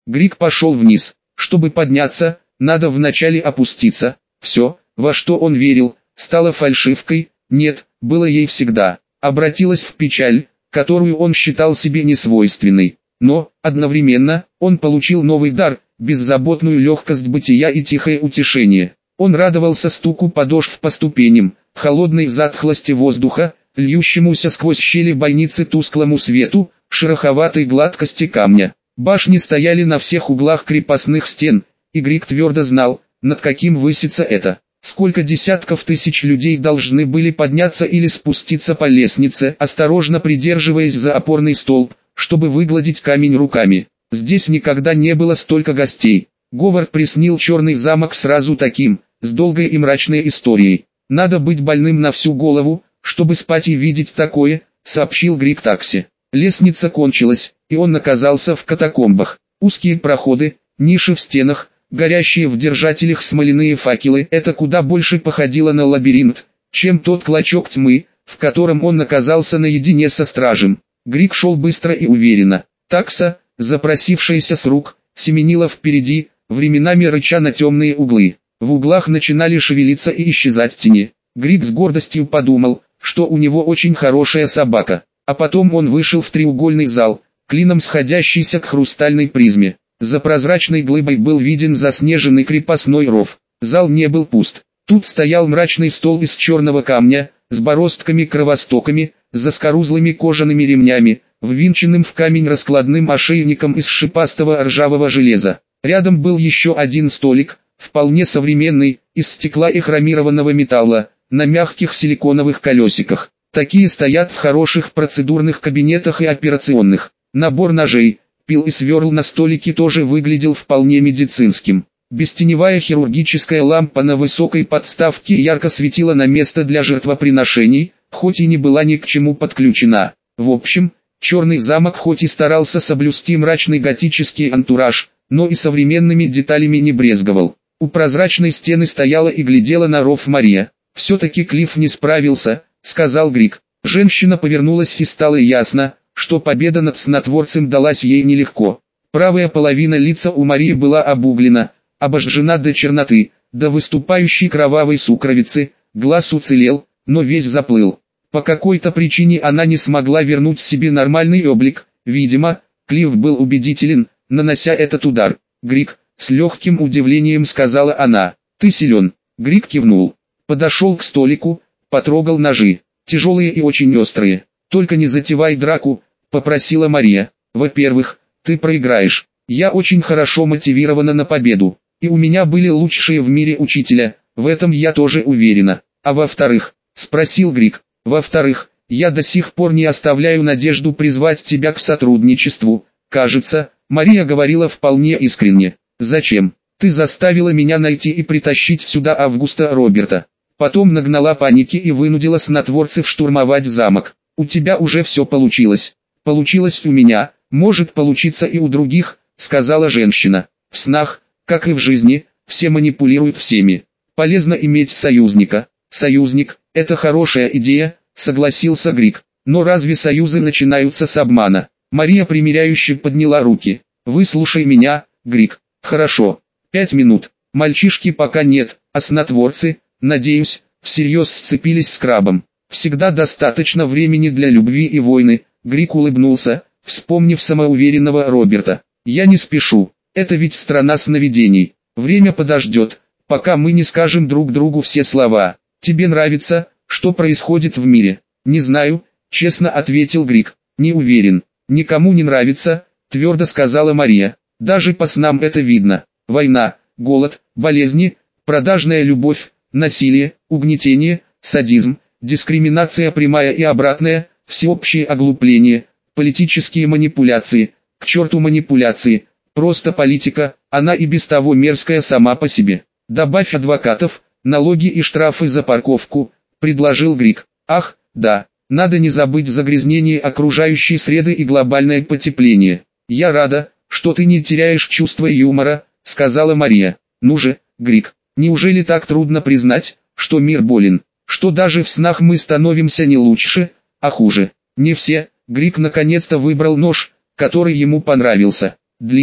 Грик пошел вниз. Чтобы подняться, надо вначале опуститься. Все, во что он верил, стало фальшивкой, нет, было ей всегда. Обратилась в печаль, которую он считал себе несвойственной. Но, одновременно, он получил новый дар, беззаботную легкость бытия и тихое утешение. Он радовался стуку подошв по ступеням, холодной затхлости воздуха, льющемуся сквозь щели бойницы тусклому свету, шероховатой гладкости камня. Башни стояли на всех углах крепостных стен, и Грик твердо знал, над каким высится это. Сколько десятков тысяч людей должны были подняться или спуститься по лестнице, осторожно придерживаясь за опорный столб, чтобы выгладить камень руками. Здесь никогда не было столько гостей. Говард приснил черный замок сразу таким, с долгой и мрачной историей. «Надо быть больным на всю голову, чтобы спать и видеть такое», — сообщил Грик такси. Лестница кончилась, и он оказался в катакомбах. Узкие проходы, ниши в стенах, горящие в держателях смоляные факелы — это куда больше походило на лабиринт, чем тот клочок тьмы, в котором он оказался наедине со стражем. Грик шел быстро и уверенно. Такса, запросившаяся с рук, семенила впереди, временами рыча на темные углы. В углах начинали шевелиться и исчезать тени. Грик с гордостью подумал, что у него очень хорошая собака. А потом он вышел в треугольный зал, клином сходящийся к хрустальной призме. За прозрачной глыбой был виден заснеженный крепостной ров. Зал не был пуст. Тут стоял мрачный стол из черного камня, с бороздками-кровостоками, заскорузлыми кожаными ремнями, ввинченным в камень раскладным ошейником из шипастого ржавого железа. Рядом был еще один столик, вполне современный, из стекла и хромированного металла, на мягких силиконовых колесиках. Такие стоят в хороших процедурных кабинетах и операционных. Набор ножей, пил и сверл на столике тоже выглядел вполне медицинским. Бестеневая хирургическая лампа на высокой подставке ярко светила на место для жертвоприношений, хоть и не была ни к чему подключена. В общем, черный замок хоть и старался соблюсти мрачный готический антураж, но и современными деталями не брезговал. У прозрачной стены стояла и глядела на ров Мария. «Все-таки Клифф не справился», — сказал Грик. Женщина повернулась и стало ясно, что победа над снотворцем далась ей нелегко. Правая половина лица у Марии была обуглена, обожжена до черноты, до выступающей кровавой сукровицы, глаз уцелел, но весь заплыл. По какой-то причине она не смогла вернуть себе нормальный облик. Видимо, Клифф был убедителен, нанося этот удар. «Грик», — с легким удивлением сказала она, — «ты силен». Грик кивнул. Подошел к столику, потрогал ножи. «Тяжелые и очень острые. Только не затевай драку», — попросила Мария. «Во-первых, ты проиграешь. Я очень хорошо мотивирована на победу. И у меня были лучшие в мире учителя, в этом я тоже уверена. А во-вторых», — спросил Грик, — «во-вторых, я до сих пор не оставляю надежду призвать тебя к сотрудничеству». Кажется, Мария говорила вполне искренне. «Зачем? Ты заставила меня найти и притащить сюда Августа Роберта. Потом нагнала паники и вынудила снотворцев штурмовать замок. У тебя уже все получилось. Получилось у меня, может получиться и у других», — сказала женщина. «В снах, как и в жизни, все манипулируют всеми. Полезно иметь союзника». «Союзник — это хорошая идея», — согласился Грик. «Но разве союзы начинаются с обмана?» Мария примиряюще подняла руки. «Выслушай меня, Грик. Хорошо. 5 минут. Мальчишки пока нет, а снотворцы, надеюсь, всерьез сцепились с крабом. Всегда достаточно времени для любви и войны». Грик улыбнулся, вспомнив самоуверенного Роберта. «Я не спешу. Это ведь страна сновидений. Время подождет, пока мы не скажем друг другу все слова. Тебе нравится, что происходит в мире?» «Не знаю», — честно ответил Грик. «Не уверен». «Никому не нравится», — твердо сказала Мария. «Даже по снам это видно. Война, голод, болезни, продажная любовь, насилие, угнетение, садизм, дискриминация прямая и обратная, всеобщее оглупление, политические манипуляции, к черту манипуляции, просто политика, она и без того мерзкая сама по себе. Добавь адвокатов, налоги и штрафы за парковку», — предложил Грик. «Ах, да. Надо не забыть загрязнение окружающей среды и глобальное потепление». «Я рада, что ты не теряешь чувство юмора», — сказала Мария. «Ну же, Грик, неужели так трудно признать, что мир болен, что даже в снах мы становимся не лучше, а хуже?» «Не все». Грик наконец-то выбрал нож, который ему понравился. Длинный,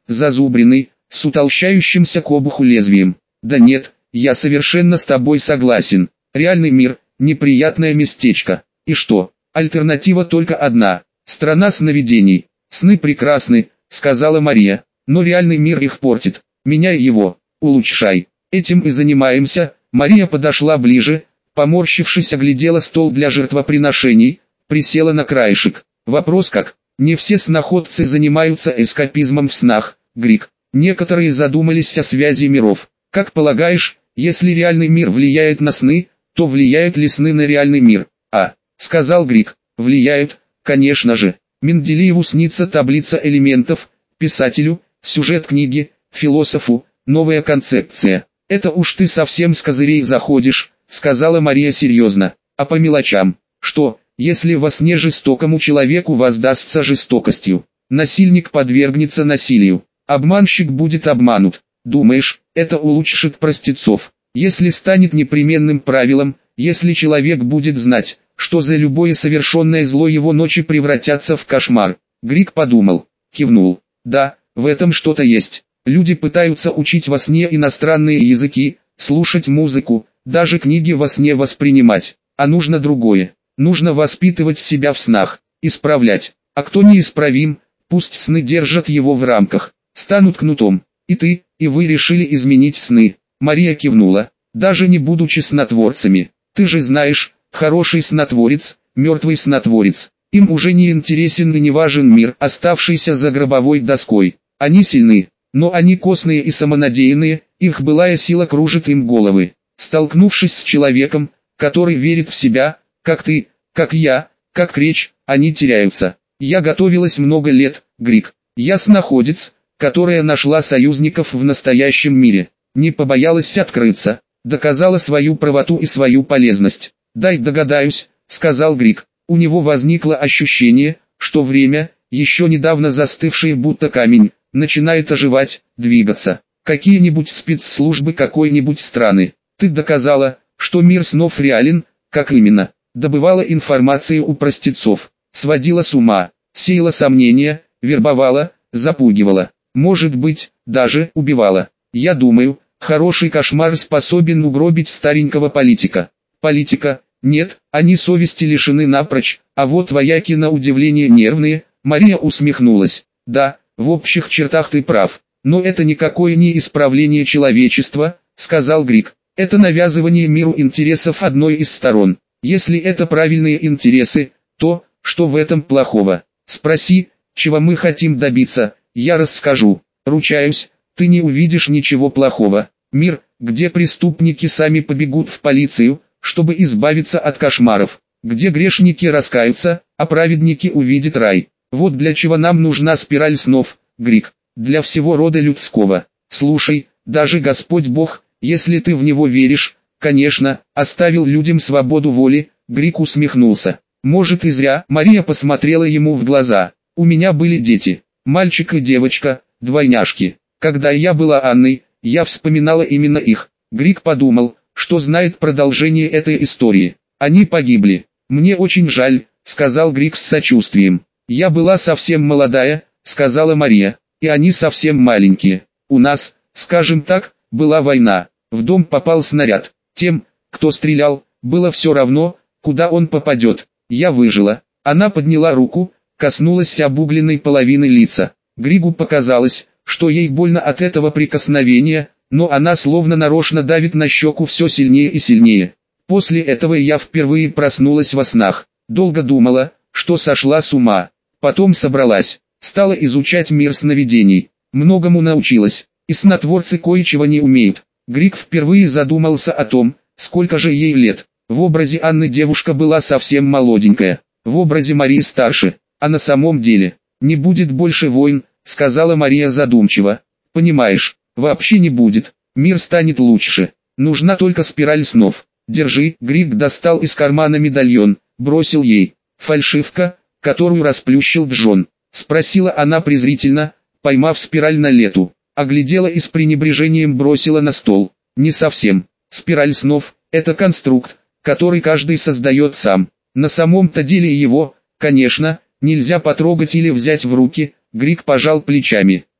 зазубренный, с утолщающимся к обуху лезвием. Да нет, я совершенно с тобой согласен. Реальный мир – неприятное местечко. И что? Альтернатива только одна. Страна сновидений. Сны прекрасны, сказала Мария, но реальный мир их портит. Меняй его, улучшай. Этим и занимаемся. Мария подошла ближе, поморщившись, оглядела стол для жертвоприношений, присела на краешек. Вопрос как? Не все сноходцы занимаются эскапизмом в снах, Грик. Некоторые задумались о связи миров. Как полагаешь, если реальный мир влияет на сны, то влияют ли сны на реальный мир? Сказал Грик. Влияют, конечно же. Менделееву снится таблица элементов, писателю, сюжет книги, философу, новая концепция. Это уж ты совсем с козырей заходишь, сказала Мария серьезно. А по мелочам? Что, если во сне жестокому человеку воздастся жестокостью? Насильник подвергнется насилию. Обманщик будет обманут. Думаешь, это улучшит простецов? Если станет непременным правилом, если человек будет знать, что за любое совершенное зло его ночи превратятся в кошмар. Грик подумал, кивнул. Да, в этом что-то есть. Люди пытаются учить во сне иностранные языки, слушать музыку, даже книги во сне воспринимать. А нужно другое. Нужно воспитывать себя в снах, исправлять. А кто неисправим, пусть сны держат его в рамках, станут кнутом. И ты, и вы решили изменить сны. Мария кивнула. Даже не будучи снотворцами. Ты же знаешь, хороший снотворец, мертвый снотворец. Им уже не интересен и не важен мир, оставшийся за гробовой доской. Они сильны, но они косные и самонадеянные, их былая сила кружит им головы. Столкнувшись с человеком, который верит в себя, как ты, как я, как Кречь, они теряются. Я готовилась много лет, Грик. Я сноходец, которая нашла союзников в настоящем мире. Не побоялась открыться, доказала свою правоту и свою полезность. «Дай догадаюсь», — сказал Грик. У него возникло ощущение, что время, еще недавно застывшее будто камень, начинает оживать, двигаться. Какие-нибудь спецслужбы какой-нибудь страны. Ты доказала, что мир снов реален, как именно? Добывала информацию у простецов, сводила с ума, сеяла сомнения, вербовала, запугивала. Может быть, даже убивала. Я думаю, хороший кошмар способен угробить старенького политика. Политика? Нет, они совести лишены напрочь, а вот вояки на удивление нервные. Мария усмехнулась. Да, в общих чертах ты прав, но это никакое не исправление человечества, сказал Грик. Это навязывание миру интересов одной из сторон. Если это правильные интересы, то, что в этом плохого? Спроси, чего мы хотим добиться, я расскажу. Ручаюсь, ты не увидишь ничего плохого. Мир, где преступники сами побегут в полицию, чтобы избавиться от кошмаров, где грешники раскаются, а праведники увидят рай. Вот для чего нам нужна спираль снов, Грик, для всего рода людского. Слушай, даже Господь Бог, если ты в Него веришь, конечно, оставил людям свободу воли. Грик усмехнулся. Может и зря. Мария посмотрела ему в глаза. У меня были дети, мальчик и девочка, двойняшки. Когда я была Анной, я вспоминала именно их. Грик подумал, что знает продолжение этой истории. Они погибли. Мне очень жаль, сказал Грик с сочувствием. Я была совсем молодая, сказала Мария, и они совсем маленькие. У нас, скажем так, была война. В дом попал снаряд. Тем, кто стрелял, было все равно, куда он попадет. Я выжила. Она подняла руку, коснулась обугленной половины лица. Григу показалось, что ей больно от этого прикосновения, но она словно нарочно давит на щеку все сильнее и сильнее. После этого я впервые проснулась во снах. Долго думала, что сошла с ума. Потом собралась, стала изучать мир сновидений. Многому научилась, и снотворцы кое-чего не умеют. Грик впервые задумался о том, сколько же ей лет. В образе Анны девушка была совсем молоденькая, в образе Марии старше, а на самом деле, не будет больше войн, сказала Мария задумчиво. Понимаешь, вообще не будет, мир станет лучше, нужна только спираль снов. Держи, Грик достал из кармана медальон, бросил ей. Фальшивка, которую расплющил Джон, спросила она презрительно, поймав спираль на лету. Оглядела и с пренебрежением бросила на стол. Не совсем. Спираль снов – это конструкт, который каждый создает сам. На самом-то деле его, конечно, нельзя потрогать или взять в руки. Грик пожал плечами.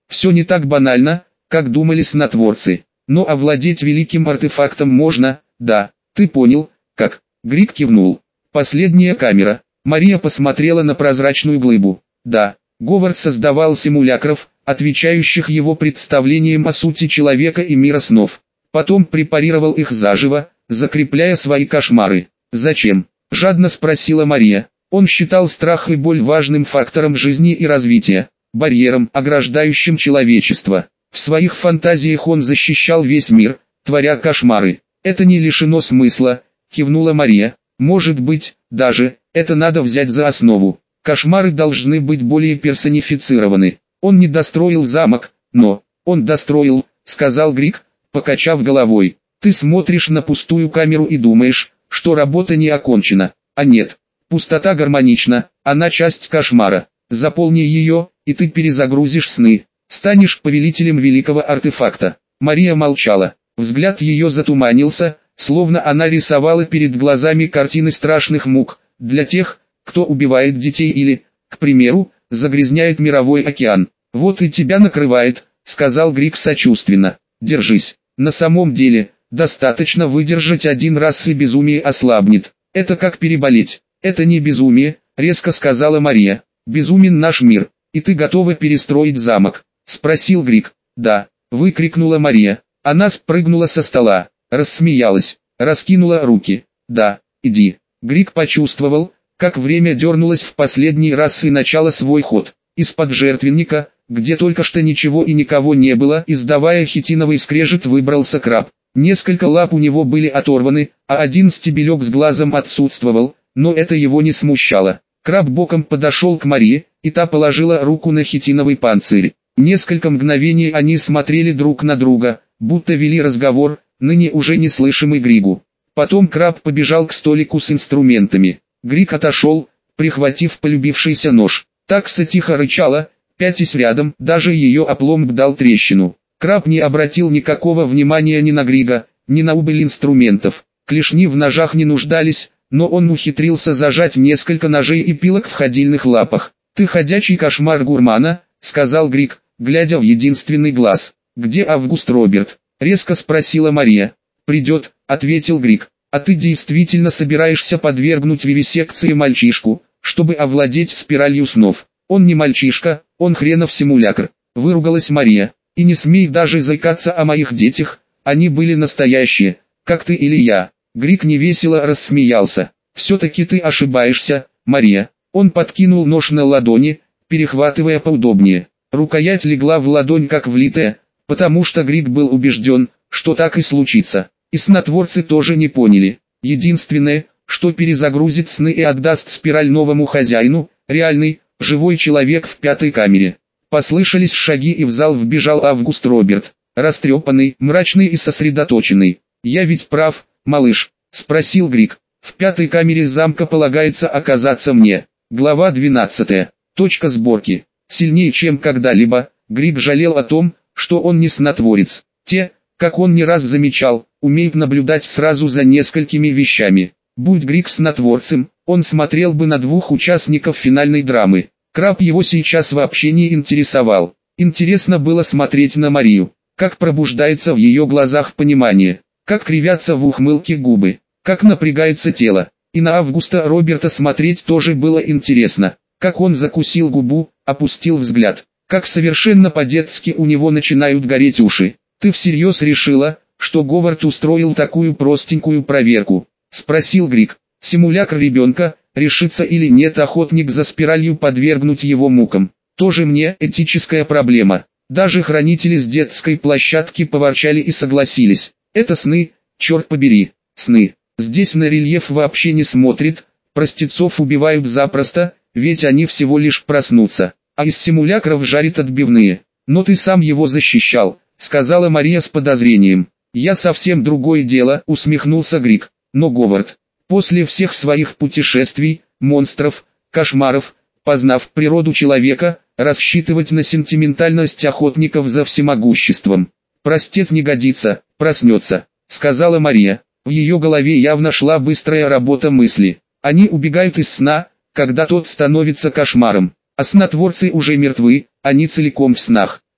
Все не так банально, как думали снотворцы. Но овладеть великим артефактом можно, да, ты понял, как. Грик кивнул. Последняя камера. Мария посмотрела на прозрачную глыбу. Да, Говард создавал симулякров, отвечающих его представлениям о сути человека и мира снов. Потом препарировал их заживо, закрепляя свои кошмары. «Зачем?» – жадно спросила Мария. Он считал страх и боль важным фактором жизни и развития, барьером, ограждающим человечество. В своих фантазиях он защищал весь мир, творя кошмары. «Это не лишено смысла», – кивнула Мария. «Может быть, даже, это надо взять за основу. Кошмары должны быть более персонифицированы. Он не достроил замок, но...» «Он достроил», — сказал Грик, покачав головой. «Ты смотришь на пустую камеру и думаешь, что работа не окончена. А нет, пустота гармонична, она часть кошмара. Заполни ее, и ты перезагрузишь сны. Станешь повелителем великого артефакта». Мария молчала. Взгляд ее затуманился, словно она рисовала перед глазами картины страшных мук, для тех, кто убивает детей или, к примеру, загрязняет мировой океан. «Вот и тебя накрывает», — сказал Грик сочувственно. «Держись. На самом деле, достаточно выдержать один раз и безумие ослабнет. Это как переболеть». «Это не безумие», — резко сказала Мария. «Безумен наш мир. И ты готова перестроить замок?» — спросил Грик. «Да», — выкрикнула Мария. Она спрыгнула со стола, рассмеялась, раскинула руки. «Да, иди». Грик почувствовал, как время дернулось в последний раз и начало свой ход. Из-под жертвенника, где только что ничего и никого не было, издавая хитиновый скрежет, выбрался краб. Несколько лап у него были оторваны, а один стебелек с глазом отсутствовал, но это его не смущало. Краб боком подошел к Марии, и та положила руку на хитиновый панцирь. Несколько мгновений они смотрели друг на друга, будто вели разговор, ныне уже неслышимый Григу. Потом краб побежал к столику с инструментами. Григ отошел, прихватив полюбившийся нож. Такса тихо рычала, пятясь рядом, даже ее опломб дал трещину. Краб не обратил никакого внимания ни на Грига, ни на убыль инструментов. Клешни в ножах не нуждались, но он ухитрился зажать несколько ножей и пилок в ходильных лапах. «Ты ходячий кошмар гурмана», — сказал Григ, глядя в единственный глаз. «Где Август Роберт?» — резко спросила Мария. «Придет», — ответил Григ. «А ты действительно собираешься подвергнуть вивисекции мальчишку, чтобы овладеть спиралью снов?» «Он не мальчишка, он хренов симулякр», — выругалась Мария. «И не смей даже заикаться о моих детях, они были настоящие, как ты или я». Грик невесело рассмеялся. «Все-таки ты ошибаешься, Мария». Он подкинул нож на ладони, перехватывая поудобнее. Рукоять легла в ладонь как влитая, потому что Грик был убежден, что так и случится. И снотворцы тоже не поняли. Единственное, что перезагрузит сны и отдаст спираль новому хозяину, реальный, живой человек в пятой камере. Послышались шаги, и в зал вбежал Август Роберт, растрепанный, мрачный и сосредоточенный. «Я ведь прав, малыш?» — спросил Грик. «В пятой камере замка полагается оказаться мне». Глава 12. Точка сборки. Сильнее чем когда-либо, Грик жалел о том, что он не снотворец. Те, как он не раз замечал, умеют наблюдать сразу за несколькими вещами. Будь Грик снотворцем, он смотрел бы на двух участников финальной драмы. Краб его сейчас вообще не интересовал. Интересно было смотреть на Марию, как пробуждается в ее глазах понимание, как кривятся в ухмылке губы, как напрягается тело. И на Августа Роберта смотреть тоже было интересно, как он закусил губу, опустил взгляд, как совершенно по-детски у него начинают гореть уши. «Ты всерьез решила, что Говард устроил такую простенькую проверку?» — спросил Грик. «Симулякр ребенка, решится или нет охотник за спиралью подвергнуть его мукам. Тоже мне этическая проблема». Даже хранители с детской площадки поворчали и согласились. «Это сны, черт побери, сны. Здесь на рельеф вообще не смотрит, простецов убивают запросто, ведь они всего лишь проснутся, а из симулякров жарят отбивные. Но ты сам его защищал», — сказала Мария с подозрением. «Я совсем другое дело», — усмехнулся Грик. «Но Говард, после всех своих путешествий, монстров, кошмаров, познав природу человека, рассчитывать на сентиментальность охотников за всемогуществом. Простец не годится, проснется», — сказала Мария. В ее голове явно шла быстрая работа мысли. Они убегают из сна, когда тот становится кошмаром. А снотворцы уже мертвы, они целиком в снах.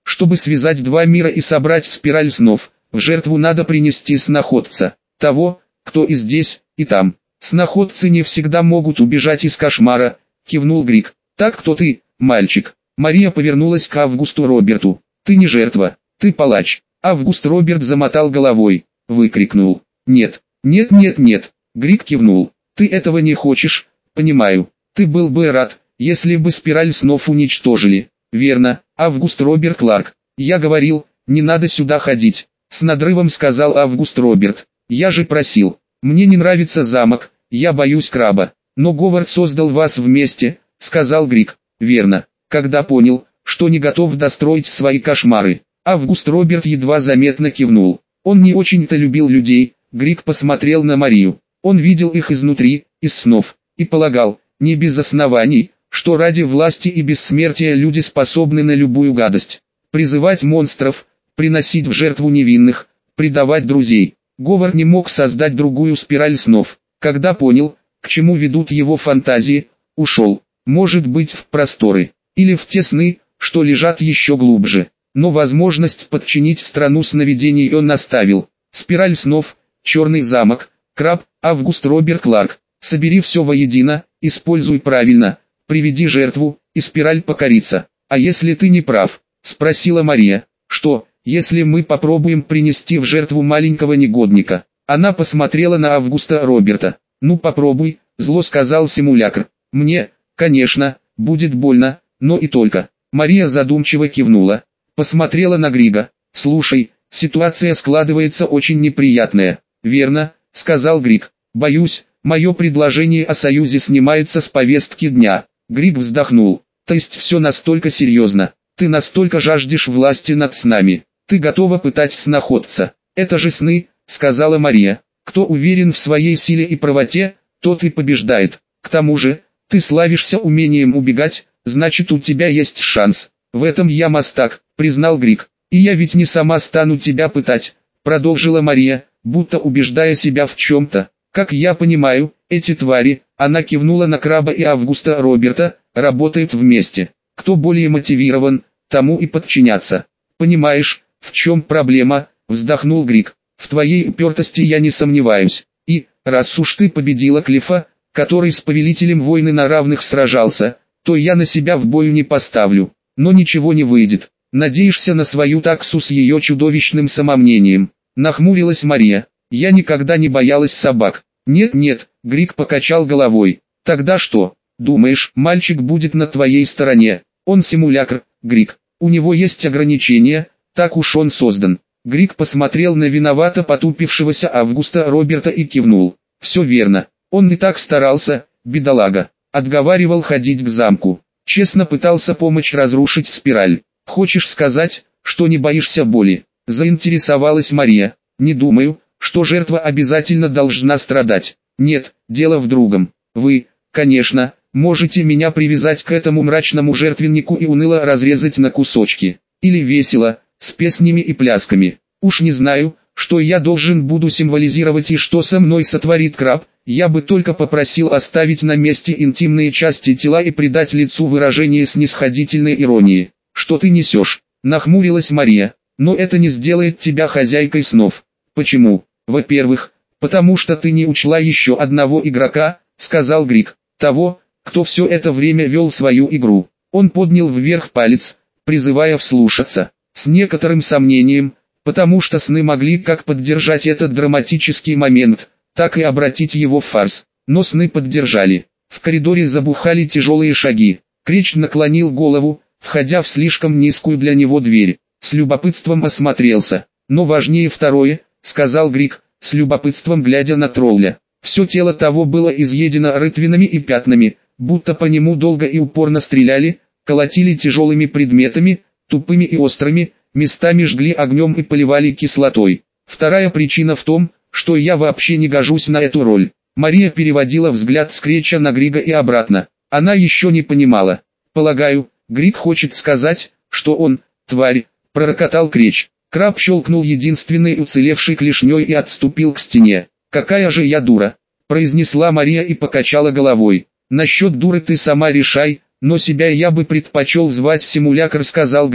Чтобы связать два мира и собрать спираль снов, в жертву надо принести сноходца. Того, кто и здесь, и там. Сноходцы не всегда могут убежать из кошмара, кивнул Грик. Так кто ты, мальчик? Мария повернулась к Августу Роберту. Ты не жертва, ты палач. Август Роберт замотал головой, выкрикнул. Нет, нет, нет, нет. Грик кивнул. Ты этого не хочешь, понимаю. Ты был бы рад, если бы спираль снов уничтожили. Верно, Август Роберт Кларк. Я говорил, не надо сюда ходить. С надрывом сказал Август Роберт. Я же просил. Мне не нравится замок, я боюсь краба. Но Говард создал вас вместе, сказал Грик. Верно. Когда понял, что не готов достроить свои кошмары. Август Роберт едва заметно кивнул. Он не очень-то любил людей. Грик посмотрел на Марию. Он видел их изнутри, из снов, и полагал, не без оснований, что ради власти и бессмертия люди способны на любую гадость. Призывать монстров, приносить в жертву невинных, предавать друзей. Говард не мог создать другую спираль снов. Когда понял, к чему ведут его фантазии, ушел. Может быть, в просторы, или в те сны, что лежат еще глубже. Но возможность подчинить страну сновидений он оставил. Спираль снов, черный замок, краб, Август Роберт Кларк. Собери все воедино, используй правильно, приведи жертву, и спираль покорится. А если ты не прав? Спросила Мария. Что, если мы попробуем принести в жертву маленького негодника? Она посмотрела на Августа Роберта. Ну попробуй, зло сказал симулякр. Мне, конечно, будет больно, но и только. Мария задумчиво кивнула. Посмотрела на Грига. Слушай, ситуация складывается очень неприятная. Верно, сказал Григ. Боюсь, мое предложение о союзе снимается с повестки дня. Григ вздохнул. То есть все настолько серьезно. Ты настолько жаждешь власти над снами. Ты готова пытать сноходца. Это же сны, сказала Мария. Кто уверен в своей силе и правоте, тот и побеждает. К тому же, ты славишься умением убегать, значит у тебя есть шанс. В этом я мастак, признал Григ. И я ведь не сама стану тебя пытать, продолжила Мария, будто убеждая себя в чем-то. Как я понимаю, эти твари, она кивнула на краба и Августа Роберта, работают вместе. Кто более мотивирован, тому и подчиняться. Понимаешь, в чем проблема, вздохнул Григ. В твоей упертости я не сомневаюсь. И, раз уж ты победила Клифа, который с повелителем войны на равных сражался, то я на себя в бою не поставлю. Но ничего не выйдет. Надеешься на свою таксу с ее чудовищным самомнением? Нахмурилась Мария. Я никогда не боялась собак. Нет, Григ покачал головой. Тогда что? Думаешь, мальчик будет на твоей стороне? Он симулякр, Григ. У него есть ограничения, так уж он создан. Григ посмотрел на виновато потупившегося Августа Роберта и кивнул. Все верно. Он не так старался, бедолага. Отговаривал ходить к замку. Честно пытался помочь разрушить спираль. Хочешь сказать, что не боишься боли? Заинтересовалась Мария. Не думаю, что жертва обязательно должна страдать. Нет, дело в другом. Вы, конечно, можете меня привязать к этому мрачному жертвеннику и уныло разрезать на кусочки. Или весело, с песнями и плясками. Уж не знаю, что я должен буду символизировать и что со мной сотворит краб. Я бы только попросил оставить на месте интимные части тела и придать лицу выражение снисходительной иронии. Что ты несешь? Нахмурилась Мария. Но это не сделает тебя хозяйкой снов. Почему? Во-первых, потому что ты не учла еще одного игрока, сказал Григ. Того, кто все это время вел свою игру. Он поднял вверх палец, призывая вслушаться. С некоторым сомнением, потому что сны могли как поддержать этот драматический момент, так и обратить его в фарс. Но сны поддержали. В коридоре забухали тяжелые шаги. Крич наклонил голову, входя в слишком низкую для него дверь. С любопытством осмотрелся. Но важнее второе, сказал Григ, с любопытством глядя на тролля. Все тело того было изъедено рытвинами и пятнами, будто по нему долго и упорно стреляли, колотили тяжелыми предметами, тупыми и острыми, местами жгли огнем и поливали кислотой. Вторая причина в том, что я вообще не гожусь на эту роль. Мария переводила взгляд с Креча на Грига и обратно. Она еще не понимала. Полагаю, Григ хочет сказать, что он, тварь, пророкотал Креч. Краб щелкнул единственной уцелевшей клешней и отступил к стене. «Какая же я дура!» – произнесла Мария и покачала головой. «Насчет дуры ты сама решай, но себя я бы предпочел звать симулякр», – сказал Григ.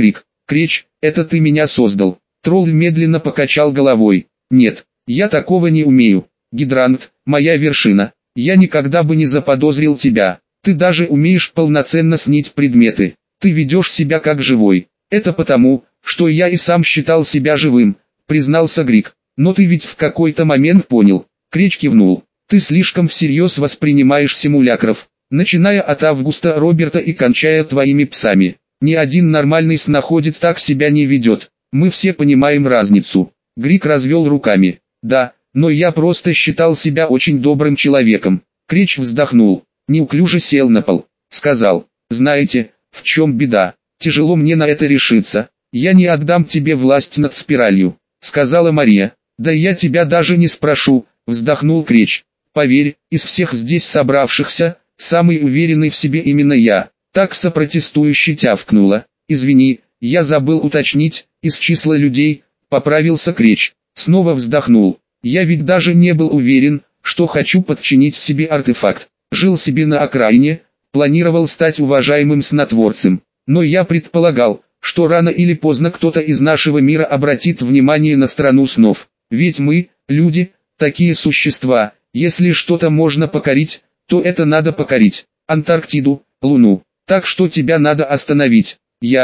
Кречь, это ты меня создал. Тролль медленно покачал головой. Нет, я такого не умею. Гидрант, моя вершина. Я никогда бы не заподозрил тебя. Ты даже умеешь полноценно снить предметы. Ты ведешь себя как живой. Это потому, что я и сам считал себя живым, признался Грик. Но ты ведь в какой-то момент понял. Кречь кивнул. Ты слишком всерьез воспринимаешь симулякров, начиная от Августа Роберта и кончая твоими псами. Ни один нормальный сноходец так себя не ведет. Мы все понимаем разницу. Грик развел руками. Да, но я просто считал себя очень добрым человеком. Кречь вздохнул, неуклюже сел на пол, сказал: знаете, в чем беда? Тяжело мне на это решиться. Я не отдам тебе власть над спиралью, сказала Мария. Да я тебя даже не спрошу, вздохнул Кречь. Поверь, из всех здесь собравшихся, самый уверенный в себе именно я. Такса протестующе тявкнула. Извини, я забыл уточнить, из числа людей, поправился Кречь. Снова вздохнул. Я ведь даже не был уверен, что хочу подчинить себе артефакт. Жил себе на окраине, планировал стать уважаемым снотворцем. Но я предполагал, что рано или поздно кто-то из нашего мира обратит внимание на страну снов. Ведь мы, люди, такие существа, если что-то можно покорить, то это надо покорить. Антарктиду, Луну. Так что тебя надо остановить.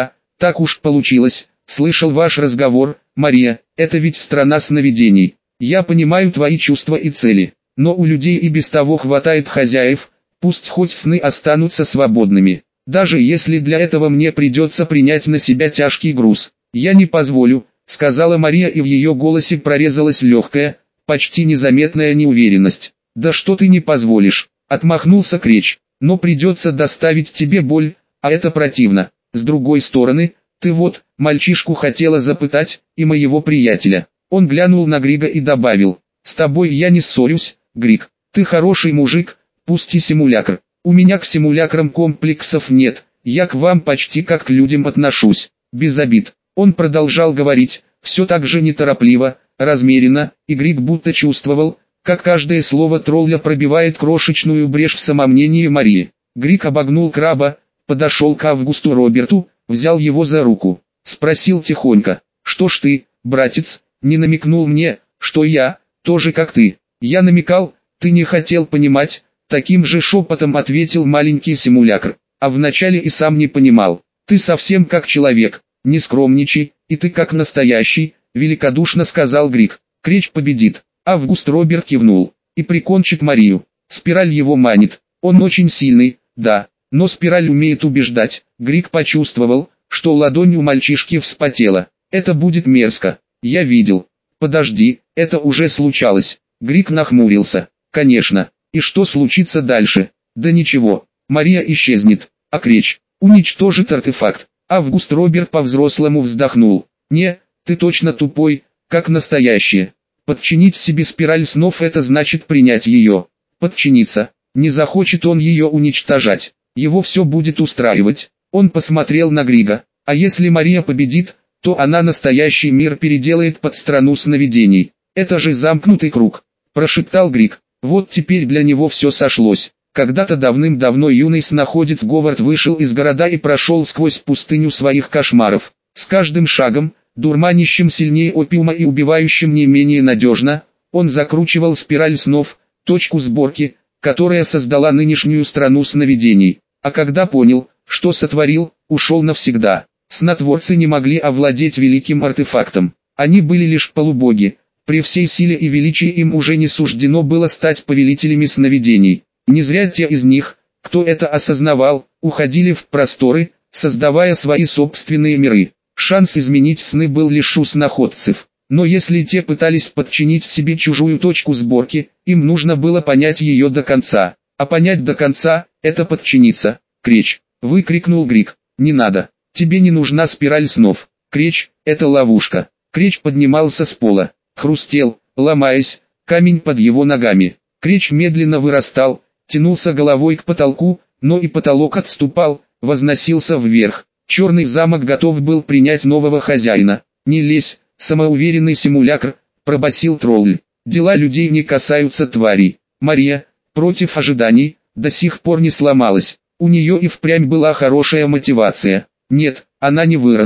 Так уж получилось, слышал ваш разговор, Мария, это ведь страна сновидений. Я понимаю твои чувства и цели, но у людей и без того хватает хозяев, пусть хоть сны останутся свободными. Даже если для этого мне придется принять на себя тяжкий груз, я не позволю, сказала Мария, и в ее голосе прорезалась легкая, почти незаметная неуверенность. Да что ты не позволишь, отмахнулся Кречь, но придется доставить тебе боль, а это противно. С другой стороны, ты вот, мальчишку хотела запытать, и моего приятеля. Он глянул на Грига и добавил: с тобой я не ссорюсь, Григ, ты хороший мужик, пусть и симулякр. У меня к симулякрам комплексов нет, я к вам почти как к людям отношусь, без обид. Он продолжал говорить, все так же неторопливо, размеренно, и Григ будто чувствовал, как каждое слово тролля пробивает крошечную брешь в самомнении Марии. Григ обогнул краба, подошел к Августу Роберту, взял его за руку, спросил тихонько: что ж ты, братец, не намекнул мне, что я, тоже как ты? Я намекал, ты не хотел понимать, таким же шепотом ответил маленький симулякр, а вначале и сам не понимал. Ты совсем как человек, не скромничай, и ты как настоящий, великодушно сказал Григ. Кречь победит. Август Роберт кивнул, и прикончит Марию. Спираль его манит, он очень сильный, да, но спираль умеет убеждать. Григ почувствовал, что ладонь у мальчишки вспотела. Это будет мерзко. Я видел. Подожди, это уже случалось. Григ нахмурился. Конечно. И что случится дальше? Да ничего. Мария исчезнет, а Кречь уничтожит артефакт. Август Роберт по-взрослому вздохнул. Не, ты точно тупой, как настоящее. Подчинить себе спираль снов — это значит принять ее. Подчиниться. Не захочет он ее уничтожать. Его все будет устраивать. Он посмотрел на Грига. А если Мария победит, то она настоящий мир переделает под страну сновидений. Это же замкнутый круг, прошептал Григ. Вот теперь для него все сошлось. Когда-то давным-давно юный сноходец Говард вышел из города и прошел сквозь пустыню своих кошмаров. С каждым шагом, дурманящим сильнее опиума и убивающим не менее надежно, он закручивал спираль снов, точку сборки, которая создала нынешнюю страну сновидений. А когда понял, что сотворил, ушел навсегда. Снотворцы не могли овладеть великим артефактом. Они были лишь полубоги. При всей силе и величии им уже не суждено было стать повелителями сновидений. Не зря те из них, кто это осознавал, уходили в просторы, создавая свои собственные миры. Шанс изменить сны был лишь у сноходцев. Но если те пытались подчинить себе чужую точку сборки, им нужно было понять ее до конца. А понять до конца – это подчиниться. Кречь, выкрикнул Григ. Не надо, тебе не нужна спираль снов. Кречь, это ловушка. Кречь поднимался с пола, хрустел, ломаясь, камень под его ногами. Кречь медленно вырастал, тянулся головой к потолку, но и потолок отступал, возносился вверх. Черный замок готов был принять нового хозяина. Не лезь, самоуверенный симулякр, пробасил тролль. Дела людей не касаются тварей. Мария, против ожиданий, до сих пор не сломалась. У нее и впрямь была хорошая мотивация. Нет, она не выросла.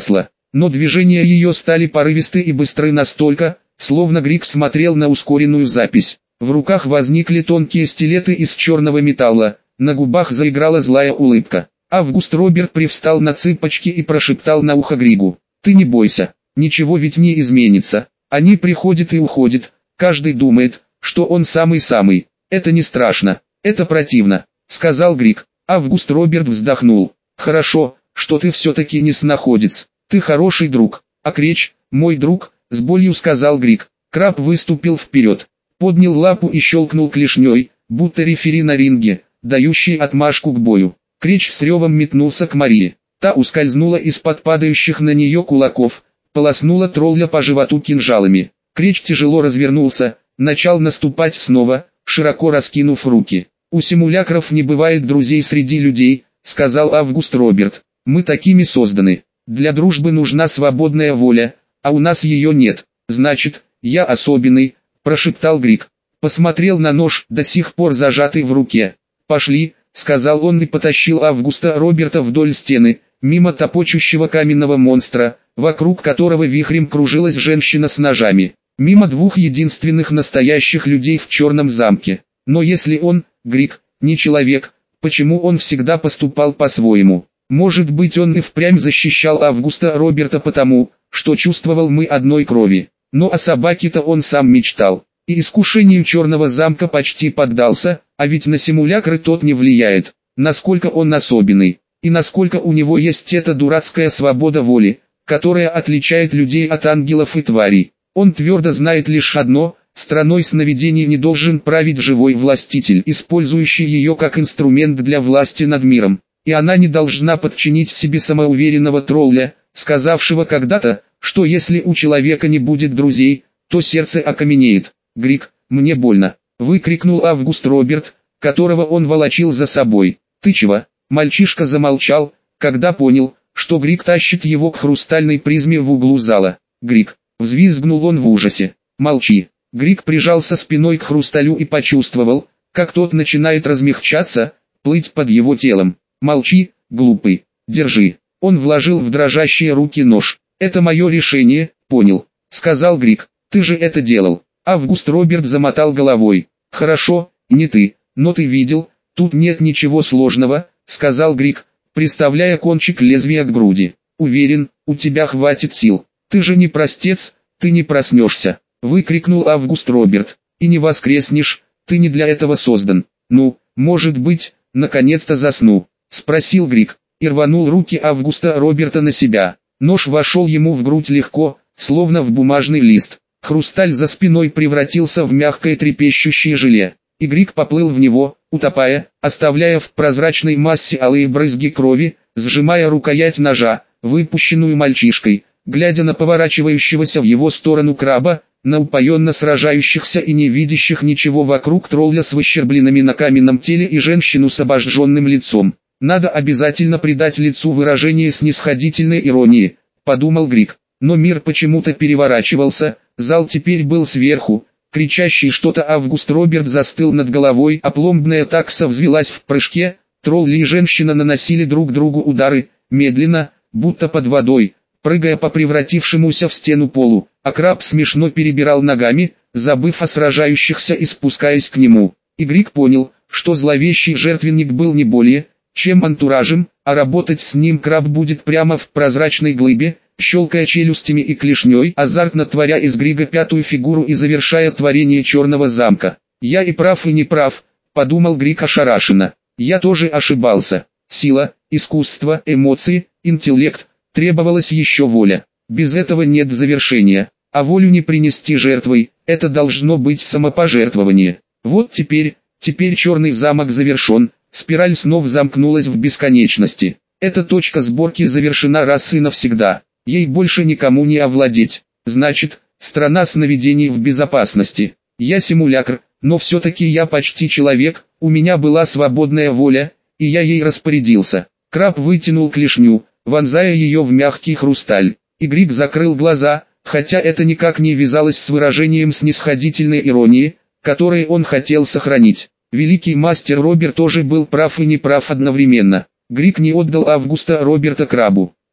но движения ее стали порывисты и быстры настолько, словно Грик смотрел на ускоренную запись. В руках возникли тонкие стилеты из черного металла, на губах заиграла злая улыбка. Август Роберт привстал на цыпочки и прошептал на ухо Григу: «Ты не бойся, ничего ведь не изменится. Они приходят и уходят, каждый думает, что он самый-самый. Это не страшно, это противно», — сказал Григ. Август Роберт вздохнул. «Хорошо, что ты все-таки не снаходец. Ты хороший друг». «А Креч, мой друг», — с болью сказал Григ. Краб выступил вперед, поднял лапу и щелкнул клешней, будто рефери на ринге, дающий отмашку к бою. Креч с ревом метнулся к Марии. Та ускользнула из-под падающих на нее кулаков, полоснула тролля по животу кинжалами. Креч тяжело развернулся, начал наступать снова, широко раскинув руки. «У симулякров не бывает друзей среди людей», — сказал Август Роберт. «Мы такими созданы. Для дружбы нужна свободная воля, а у нас ее нет. Значит, я особенный», — прошептал Григ. Посмотрел на нож, до сих пор зажатый в руке. «Пошли», — сказал он и потащил Августа Роберта вдоль стены, мимо топочущего каменного монстра, вокруг которого вихрем кружилась женщина с ножами, мимо двух единственных настоящих людей в черном замке. Но если он, Григ, не человек, почему он всегда поступал по-своему? Может быть, он и впрямь защищал Августа Роберта потому, что чувствовал мы одной крови. Но о собаке-то он сам мечтал. И искушению черного замка почти поддался, а ведь на симулякры тот не влияет. Насколько он особенный, и насколько у него есть эта дурацкая свобода воли, которая отличает людей от ангелов и тварей. Он твердо знает лишь одно: страной сновидений не должен править живой властитель, использующий ее как инструмент для власти над миром. И она не должна подчинить себе самоуверенного тролля, сказавшего когда-то, что если у человека не будет друзей, то сердце окаменеет. «Григ, мне больно!» — выкрикнул Август Роберт, которого он волочил за собой. «Ты чего?» Мальчишка замолчал, когда понял, что Григ тащит его к хрустальной призме в углу зала. «Григ!» — взвизгнул он в ужасе. «Молчи!» Григ прижался спиной к хрусталю и почувствовал, как тот начинает размягчаться, плыть под его телом. «Молчи, глупый! Держи!» Он вложил в дрожащие руки нож. «Это мое решение, понял?» — сказал Григ. «Ты же это делал!» Август Роберт замотал головой. «Хорошо, не ты, но ты видел, тут нет ничего сложного», — сказал Григ, приставляя кончик лезвия к груди. «Уверен, у тебя хватит сил. Ты же не простец, ты не проснешься», — выкрикнул Август Роберт. «И не воскреснешь, ты не для этого создан». «Ну, может быть, наконец-то засну», — спросил Григ, и рванул руки Августа Роберта на себя. Нож вошел ему в грудь легко, словно в бумажный лист. Хрусталь за спиной превратился в мягкое трепещущее желе, и Григ поплыл в него, утопая, оставляя в прозрачной массе алые брызги крови, сжимая рукоять ножа, выпущенную мальчишкой, глядя на поворачивающегося в его сторону краба, на упоенно сражающихся и не видящих ничего вокруг тролля с выщербленными на каменном теле и женщину с обожженным лицом. «Надо обязательно придать лицу выражение снисходительной иронии», — подумал Григ. Но мир почему-то переворачивался, зал теперь был сверху, кричащий что-то Август Роберт застыл над головой, а пломбная такса взвилась в прыжке, тролль и женщина наносили друг другу удары, медленно, будто под водой, прыгая по превратившемуся в стену полу, а краб смешно перебирал ногами, забыв о сражающихся и спускаясь к нему. И Григ понял, что зловещий жертвенник был не более, чем антуражем, а работать с ним краб будет прямо в прозрачной глыбе, щелкая челюстями и клешней, азартно творя из Грига пятую фигуру и завершая творение черного замка. «Я и прав, и не прав», — подумал Григ ошарашенно. «Я тоже ошибался. Сила, искусство, эмоции, интеллект, требовалась еще воля. Без этого нет завершения. А волю не принести жертвой, это должно быть самопожертвование. Вот теперь черный замок завершен, спираль снов замкнулась в бесконечности. Эта точка сборки завершена раз и навсегда. Ей больше никому не овладеть. Значит, страна сновидений в безопасности. Я симулякр, но все-таки я почти человек, у меня была свободная воля, и я ей распорядился». Краб вытянул клешню, вонзая ее в мягкий хрусталь. И Григ закрыл глаза, хотя это никак не вязалось с выражением снисходительной иронии, которое он хотел сохранить. Великий мастер Роберт тоже был прав и неправ одновременно. Григ не отдал Августа Роберта крабу.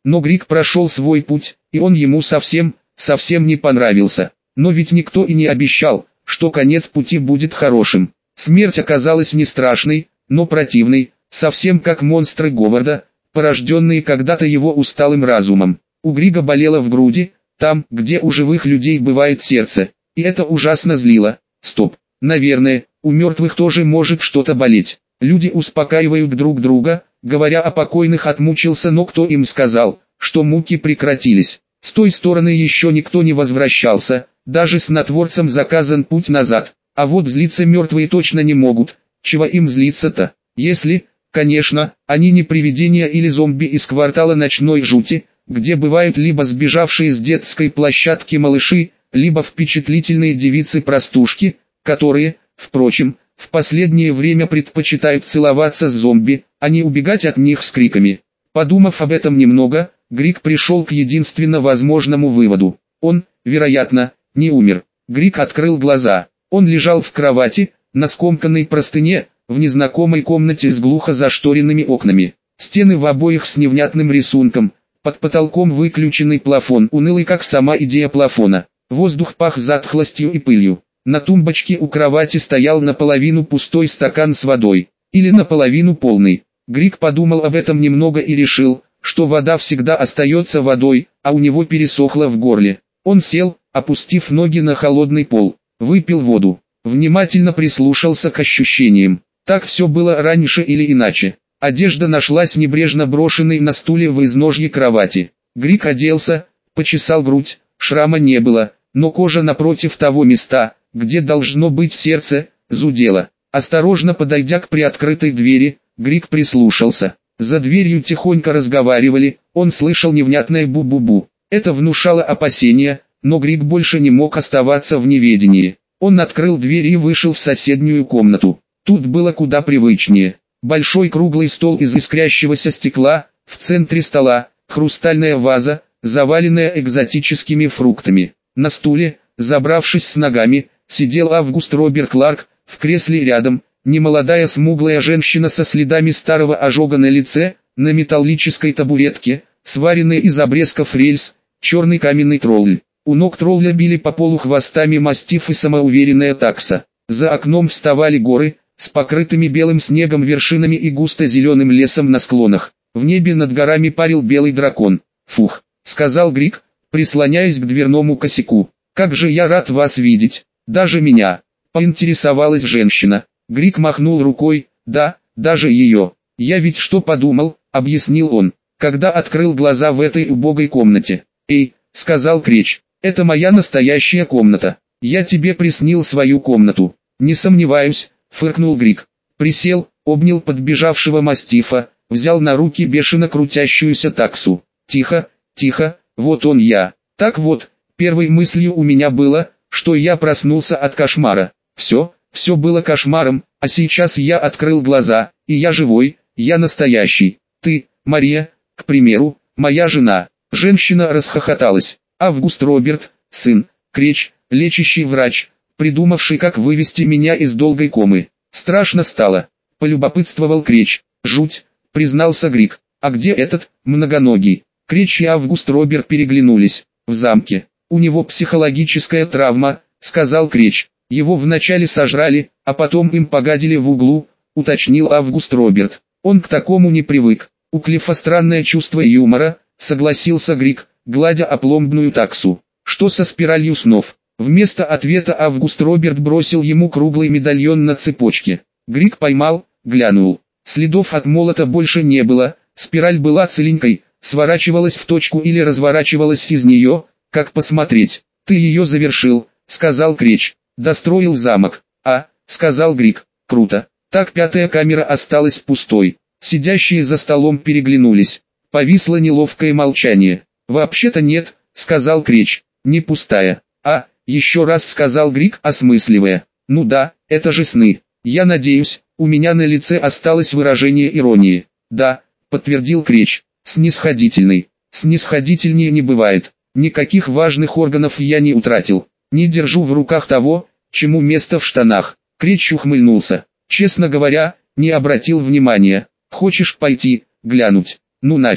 Но Грик прошел свой путь, и он ему совсем не понравился. Но ведь никто и не обещал, что конец пути будет хорошим. Смерть оказалась не страшной, но противной, совсем как монстры Говарда, порожденные когда-то его усталым разумом. У Грига болело в груди, там, где у живых людей бывает сердце, и это ужасно злило. Стоп, наверное, у мертвых тоже может что-то болеть. Люди успокаивают друг друга, говоря о покойных отмучился, но кто им сказал, что муки прекратились? С той стороны еще никто не возвращался, даже снотворцам заказан путь назад. А вот злиться мертвые точно не могут, чего им злиться-то? Если, конечно, они не привидения или зомби из квартала ночной жути, где бывают либо сбежавшие с детской площадки малыши, либо впечатлительные девицы-простушки, которые, впрочем, в последнее время предпочитают целоваться с зомби, а не убегать от них с криками. Подумав об этом немного, Грик пришел к единственно возможному выводу. Он, вероятно, не умер. Грик открыл глаза. Он лежал в кровати, на скомканной простыне, в незнакомой комнате с глухо зашторенными окнами. Стены в обоих с невнятным рисунком, под потолком выключенный плафон, унылый как сама идея плафона. Воздух пах затхлостью и пылью. На тумбочке у кровати стоял наполовину пустой стакан с водой, или наполовину полный. Грик подумал об этом немного и решил, что вода всегда остается водой, а у него пересохло в горле. Он сел, опустив ноги на холодный пол, выпил воду, внимательно прислушался к ощущениям. Так все было раньше или иначе. Одежда нашлась небрежно брошенной на стуле в изножье кровати. Грик оделся, почесал грудь, шрама не было, но кожа напротив того места, где должно быть сердце, зудела. Осторожно подойдя к приоткрытой двери, Грик прислушался. За дверью тихонько разговаривали, он слышал невнятное бу-бу-бу. Это внушало опасения, но Грик больше не мог оставаться в неведении. Он открыл дверь и вышел в соседнюю комнату. Тут было куда привычнее. Большой круглый стол из искрящегося стекла, в центре стола, хрустальная ваза, заваленная экзотическими фруктами. На стуле, забравшись с ногами, сидел Август Роберт Кларк, в кресле рядом, немолодая смуглая женщина со следами старого ожога на лице, на металлической табуретке, сваренной из обрезков рельс, черный каменный тролль. У ног тролля били по полу хвостами мастиф и самоуверенная такса. За окном вставали горы, с покрытыми белым снегом вершинами и густо-зеленым лесом на склонах. В небе над горами парил белый дракон. «Фух», — сказал Грик, прислоняясь к дверному косяку. «Как же я рад вас видеть, даже меня», — поинтересовалась женщина. Грик махнул рукой. «Да, даже ее. Я ведь что подумал», — объяснил он, когда открыл глаза в этой убогой комнате. «Эй», — сказал Креч, — «это моя настоящая комната. Я тебе приснил свою комнату». «Не сомневаюсь», — фыркнул Грик. Присел, обнял подбежавшего мастифа, взял на руки бешено крутящуюся таксу. «Тихо, тихо, вот он я». Так вот, первой мыслью у меня было, что я проснулся от кошмара. Все было кошмаром, а сейчас я открыл глаза, и я живой, я настоящий. Ты, Мария, к примеру, моя жена. Женщина расхохоталась. Август Роберт, сын, Креч, лечащий врач, придумавший, как вывести меня из долгой комы. Страшно стало. Полюбопытствовал Креч. Жуть, признался Грик. А где этот, многоногий? Креч и Август Роберт переглянулись. В замке. У него психологическая травма, сказал Креч. Его вначале сожрали, а потом им погадили в углу, уточнил Август Роберт. Он к такому не привык. У Клиффа странное чувство юмора, согласился Грик, гладя опломбную таксу. Что со спиралью снов? Вместо ответа Август Роберт бросил ему круглый медальон на цепочке. Грик поймал, глянул. Следов от молота больше не было, спираль была целенькой, сворачивалась в точку или разворачивалась из нее, как посмотреть. «Ты ее завершил», — сказал Креч. «Достроил замок». Сказал Грик. «Круто». Так пятая камера осталась пустой. Сидящие за столом переглянулись. Повисло неловкое молчание. «Вообще-то нет», — сказал Креч. «Не пустая». Еще раз сказал Грик, осмысливая. «Ну да, это же сны. Я надеюсь, у меня на лице осталось выражение иронии». «Да», — подтвердил Креч. «Снисходительный. Снисходительнее не бывает. Никаких важных органов я не утратил. Не держу в руках того, чему место в штанах». Креч ухмыльнулся. «Честно говоря, не обратил внимания. Хочешь пойти, глянуть?» «Ну нафиг.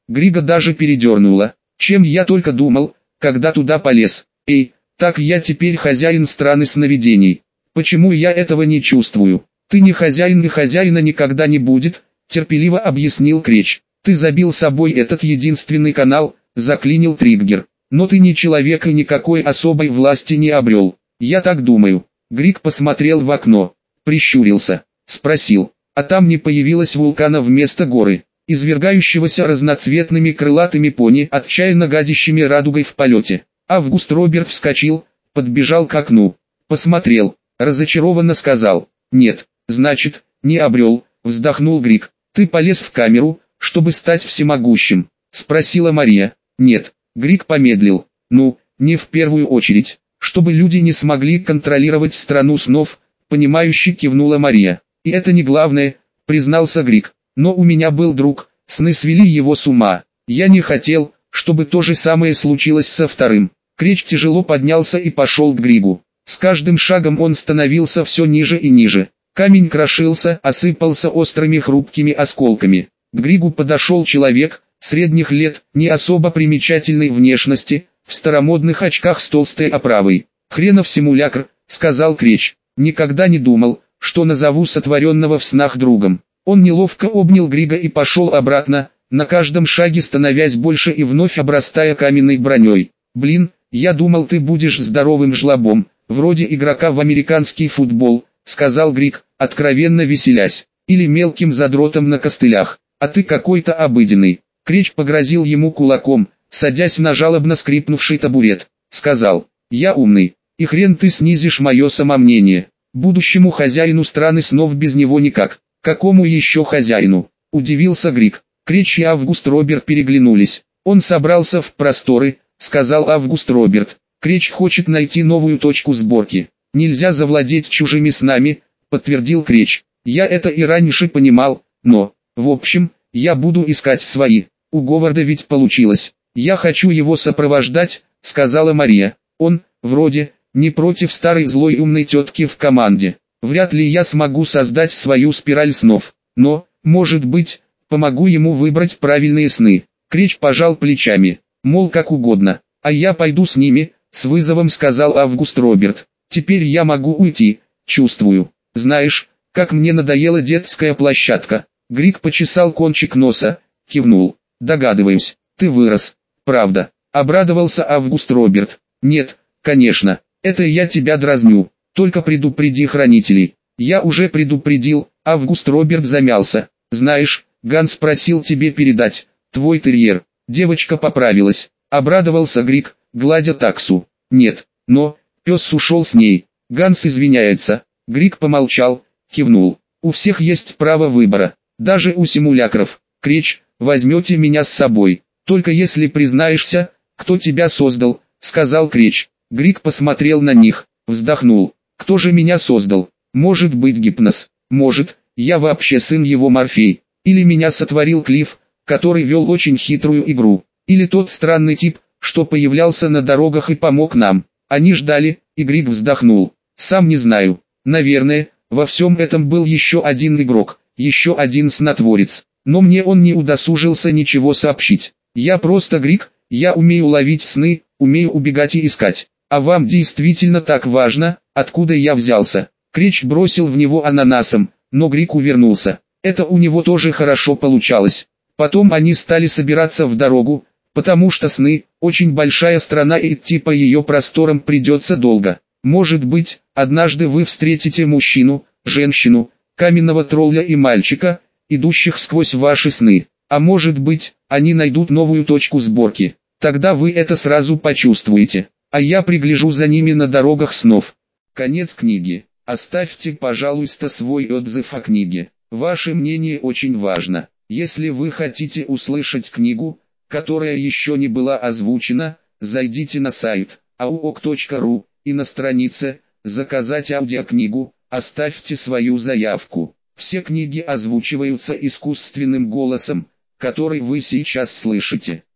Грига даже передернуло. Чем я только думал, когда туда полез. Эй, так я теперь хозяин страны сновидений. Почему я этого не чувствую? Ты не хозяин и хозяина никогда не будет, терпеливо объяснил Креч. Ты забил собой этот единственный канал, заклинил триггер. Но ты не человек и никакой особой власти не обрел. Я так думаю. Григ посмотрел в окно, прищурился, спросил, а там не появилось вулкана вместо горы, извергающегося разноцветными крылатыми пони, отчаянно гадящими радугой в полете. Август Роберт вскочил, подбежал к окну, посмотрел, разочарованно сказал, нет, значит, не обрел, вздохнул Григ. Ты полез в камеру, чтобы стать всемогущим, спросила Мария. Нет, Григ помедлил, ну, не в первую очередь, чтобы люди не смогли контролировать страну снов, понимающе кивнула Мария. И это не главное, признался Григ, но у меня был друг, сны свели его с ума, я не хотел, чтобы то же самое случилось со вторым. Креч тяжело поднялся и пошел к Григу. С каждым шагом он становился все ниже и ниже. Камень крошился, осыпался острыми хрупкими осколками. К Григу подошел человек, средних лет, не особо примечательной внешности, в старомодных очках с толстой оправой. «Хренов симулякр», — сказал Креч. «Никогда не думал, что назову сотворенного в снах другом». Он неловко обнял Грига и пошел обратно, на каждом шаге становясь больше и вновь обрастая каменной броней. «Блин, я думал, ты будешь здоровым жлобом, вроде игрока в американский футбол», — сказал Григ, откровенно веселясь, «или мелким задротом на костылях, а ты какой-то обыденный». Креч погрозил ему кулаком, садясь на жалобно скрипнувший табурет, сказал, «Я умный, и хрен ты снизишь мое самомнение. Будущему хозяину страны снов без него никак». «Какому еще хозяину?» — удивился Григ. Креч и Август Роберт переглянулись. «Он собрался в просторы», — сказал Август Роберт. «Креч хочет найти новую точку сборки. Нельзя завладеть чужими снами», — подтвердил Креч. «Я это и раньше понимал, но, в общем, я буду искать свои. У Говарда ведь получилось. Я хочу его сопровождать», — сказала Мария. «Он, вроде, не против старой злой умной тетки в команде. Вряд ли я смогу создать свою спираль снов, но, может быть, помогу ему выбрать правильные сны». Креч пожал плечами, мол, как угодно, «а я пойду с ними», — с вызовом сказал Август Роберт. «Теперь я могу уйти, чувствую. Знаешь, как мне надоела детская площадка». Григ почесал кончик носа, кивнул. «Догадываюсь, ты вырос, правда», — обрадовался Август Роберт. «Нет, конечно, это я тебя дразню. Только предупреди хранителей». «Я уже предупредил», — Август Роберт замялся. «Знаешь, Ганс просил тебе передать, твой терьер». Девочка поправилась. Обрадовался Григ, гладя таксу. «Нет, но, пес ушел с ней. Ганс извиняется». Григ помолчал, кивнул. «У всех есть право выбора, даже у симулякров. Креч, возьмете меня с собой, только если признаешься, кто тебя создал», — сказал Креч. Григ посмотрел на них, вздохнул. «Кто же меня создал? Может быть гипноз, может, я вообще сын его Морфей, или меня сотворил Клифф, который вел очень хитрую игру, или тот странный тип, что появлялся на дорогах и помог нам». Они ждали, и Григ вздохнул. «Сам не знаю, наверное, во всем этом был еще один игрок, еще один снотворец, но мне он не удосужился ничего сообщить. Я просто Григ, я умею ловить сны, умею убегать и искать. А вам действительно так важно, откуда я взялся?» Креч бросил в него ананасом, но Григ увернулся. Это у него тоже хорошо получалось. Потом они стали собираться в дорогу, потому что сны, очень большая страна и идти по ее просторам придется долго. Может быть, однажды вы встретите мужчину, женщину, каменного тролля и мальчика, идущих сквозь ваши сны. А может быть, они найдут новую точку сборки. Тогда вы это сразу почувствуете. А я пригляжу за ними на дорогах снов. Конец книги. Оставьте, пожалуйста, свой отзыв о книге. Ваше мнение очень важно. Если вы хотите услышать книгу, которая еще не была озвучена, зайдите на сайт auok.ru и на странице «Заказать аудиокнигу» оставьте свою заявку. Все книги озвучиваются искусственным голосом, который вы сейчас слышите.